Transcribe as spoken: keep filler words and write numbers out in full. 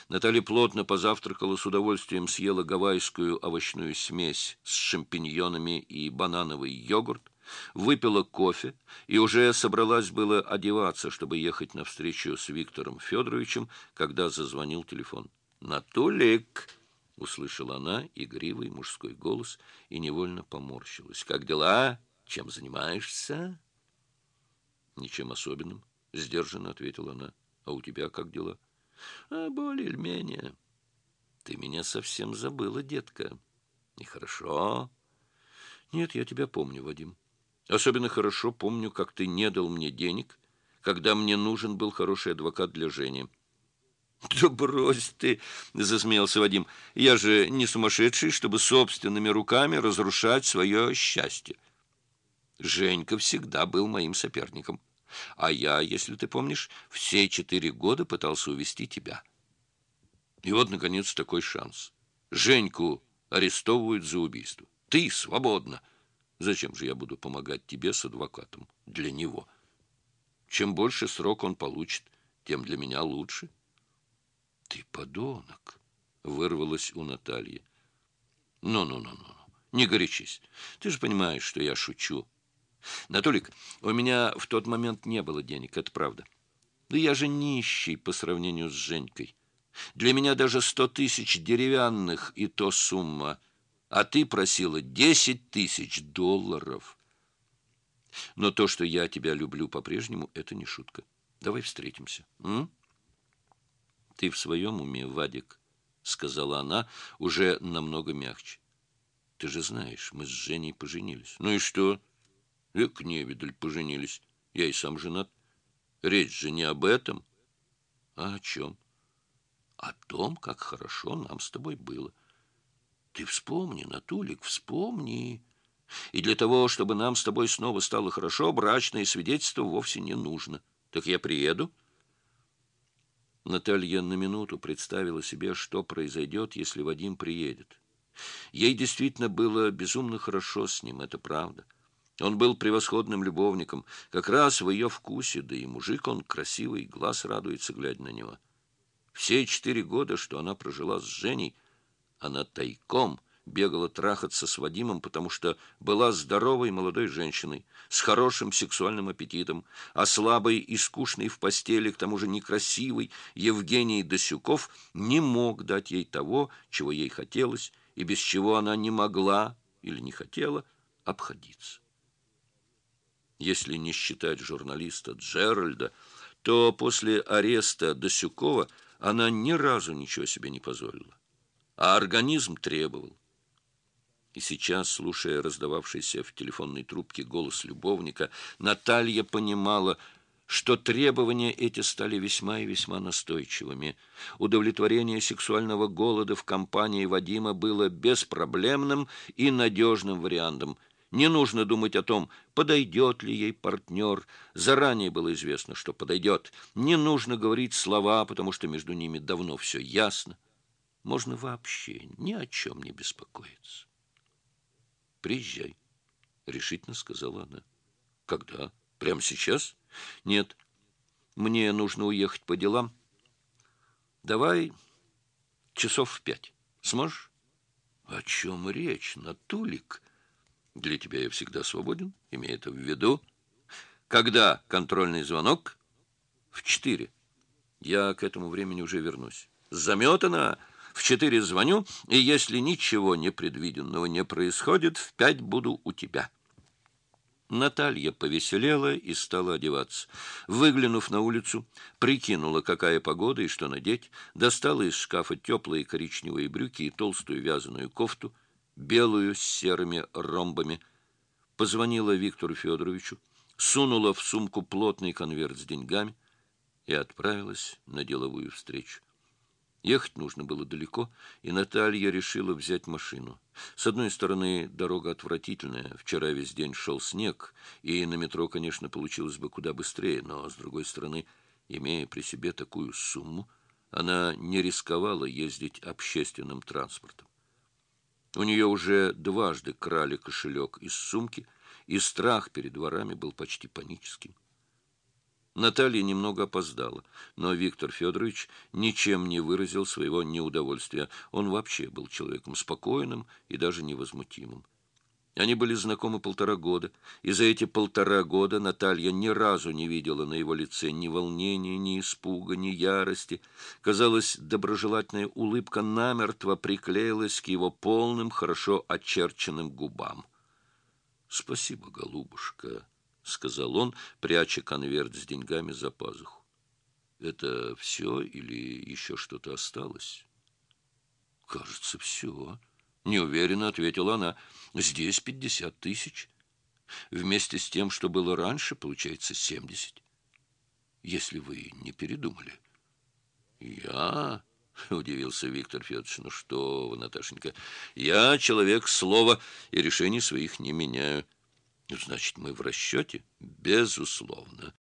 Наталья плотно позавтракала, с удовольствием съела гавайскую овощную смесь с шампиньонами и банановый йогурт, выпила кофе и уже собралась было одеваться, чтобы ехать на встречу с Виктором Федоровичем, когда зазвонил телефон. «Натулик!» — услышала она игривый мужской голос и невольно поморщилась. «Как дела? Чем занимаешься?» «Ничем особенным», — сдержанно ответила она. «А у тебя как дела?» «А более-менее. Ты меня совсем забыла, детка. Нехорошо». «Нет, я тебя помню, Вадим. Особенно хорошо помню, как ты не дал мне денег, когда мне нужен был хороший адвокат для Жени». «Да брось ты!» — засмеялся Вадим. «Я же не сумасшедший, чтобы собственными руками разрушать свое счастье. Женька всегда был моим соперником. А я, если ты помнишь, все четыре года пытался увести тебя. И вот, наконец, такой шанс. Женьку арестовывают за убийство. Ты свободна. Зачем же я буду помогать тебе с адвокатом? Для него. Чем больше срок он получит, тем для меня лучше». «Ты подонок!» — вырвалось у Натальи. «Ну-ну-ну-ну, не горячись. Ты же понимаешь, что я шучу. Натолик, у меня в тот момент не было денег, это правда. Да я же нищий по сравнению с Женькой. Для меня даже сто тысяч деревянных и то сумма. А ты просила десять тысяч долларов. Но то, что я тебя люблю по-прежнему, это не шутка. Давай встретимся, м?» «Ты в своем уме, Вадик?» — сказала она уже намного мягче. «Ты же знаешь, мы с Женей поженились». «Ну и что?» «Эк, невидаль, поженились. Я и сам женат. Речь же не об этом». «А о чем?» «О том, как хорошо нам с тобой было. Ты вспомни, Натулик, вспомни. И для того, чтобы нам с тобой снова стало хорошо, брачное свидетельство вовсе не нужно. Так я приеду». Наталья на минуту представила себе, что произойдет, если Вадим приедет. Ей действительно было безумно хорошо с ним, это правда. Он был превосходным любовником, как раз в ее вкусе, да и мужик он красивый, глаз радуется, глядя на него. Все четыре года, что она прожила с Женей, она тайком бегала трахаться с Вадимом, потому что была здоровой молодой женщиной, с хорошим сексуальным аппетитом, а слабый и скучный в постели, к тому же некрасивый, Евгений Досюков не мог дать ей того, чего ей хотелось, и без чего она не могла или не хотела обходиться. Если не считать журналиста Джеральда, то после ареста Досюкова она ни разу ничего себе не позволила. А организм требовал. И сейчас, слушая раздававшийся в телефонной трубке голос любовника, Наталья понимала, что требования эти стали весьма и весьма настойчивыми. Удовлетворение сексуального голода в компании Вадима было беспроблемным и надежным вариантом. Не нужно думать о том, подойдет ли ей партнер. Заранее было известно, что подойдет. Не нужно говорить слова, потому что между ними давно все ясно. Можно вообще ни о чем не беспокоиться. «Приезжай», — решительно сказала она. «Когда? Прямо сейчас?» «Нет, мне нужно уехать по делам. Давай часов в пять. Сможешь?» «О чем речь, Натулик? Для тебя я всегда свободен, имей это в виду. Когда контрольный звонок?» «В четыре. Я к этому времени уже вернусь». «Заметано. В четыре звоню, и если ничего непредвиденного не происходит, в пять буду у тебя». Наталья повеселела и стала одеваться. Выглянув на улицу, прикинула, какая погода и что надеть, достала из шкафа теплые коричневые брюки и толстую вязаную кофту, белую с серыми ромбами, позвонила Виктору Федоровичу, сунула в сумку плотный конверт с деньгами и отправилась на деловую встречу. Ехать нужно было далеко, и Наталья решила взять машину. С одной стороны, дорога отвратительная, вчера весь день шел снег, и на метро, конечно, получилось бы куда быстрее, но, с другой стороны, имея при себе такую сумму, она не рисковала ездить общественным транспортом. У нее уже дважды крали кошелек из сумки, и страх перед ворами был почти паническим. Наталья немного опоздала, но Виктор Федорович ничем не выразил своего неудовольствия. Он вообще был человеком спокойным и даже невозмутимым. Они были знакомы полтора года, и за эти полтора года Наталья ни разу не видела на его лице ни волнения, ни испуга, ни ярости. Казалось, доброжелательная улыбка намертво приклеилась к его полным, хорошо очерченным губам. — Спасибо, голубушка, — сказал он, пряча конверт с деньгами за пазуху. — Это все или еще что-то осталось? — Кажется, все. — неуверенно ответила она. — Здесь пятьдесят тысяч. Вместе с тем, что было раньше, получается семьдесят. Если вы не передумали. — Я... — удивился Виктор Федорович. — Ну что вы, Наташенька, я человек слова и решений своих не меняю. — Значит, мы в расчете? — Безусловно.